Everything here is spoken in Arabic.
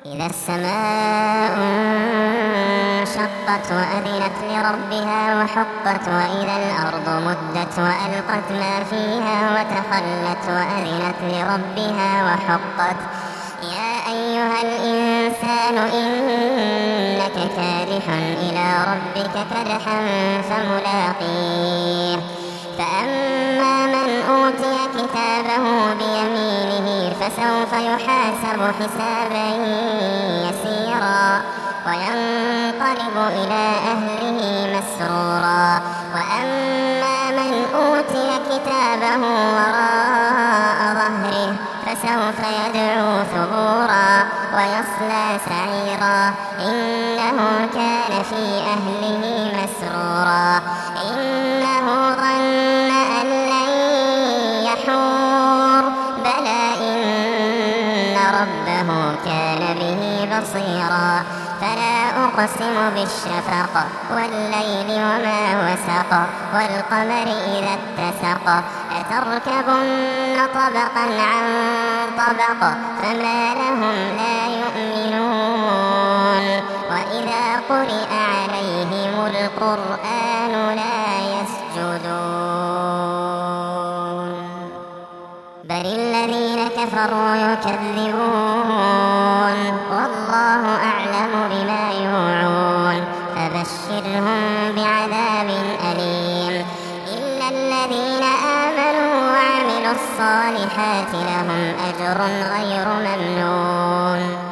إذا السماء انشقت وأذنت لربها وحقت وإذا الأرض مدت وألقت ما فيها وتخلت وأذنت لربها وحقت يا أيها الإنسان إنك كادح إلى ربك كدحا فملاقيه فأما من أوتي كتابه بيمينه فسوف يحاسب حسابا يسيرا وينقلب إلى أهله مسرورا وأما من أوتي كتابه وراء ظهره فسوف يدعو ثبورا ويصلى سعيرا إنه كان في أهله مسرورا إنه ظن أن لن يحور بلى إن ربه كان به بصيرا فلا أقسم بالشفق والليل وما وسق والقمر إذا اتسق لتركبن طبقا عن طبق فما لهم لا يؤمنون وإذا قرئ عليهم القرآن لا يسجدون بل الذين كفروا يكذبون والله أعلم بما يوعون فبشرهم بعذاب أليم إلا الذين آمنوا وعملوا الصالحات لهم أجر غير ممنون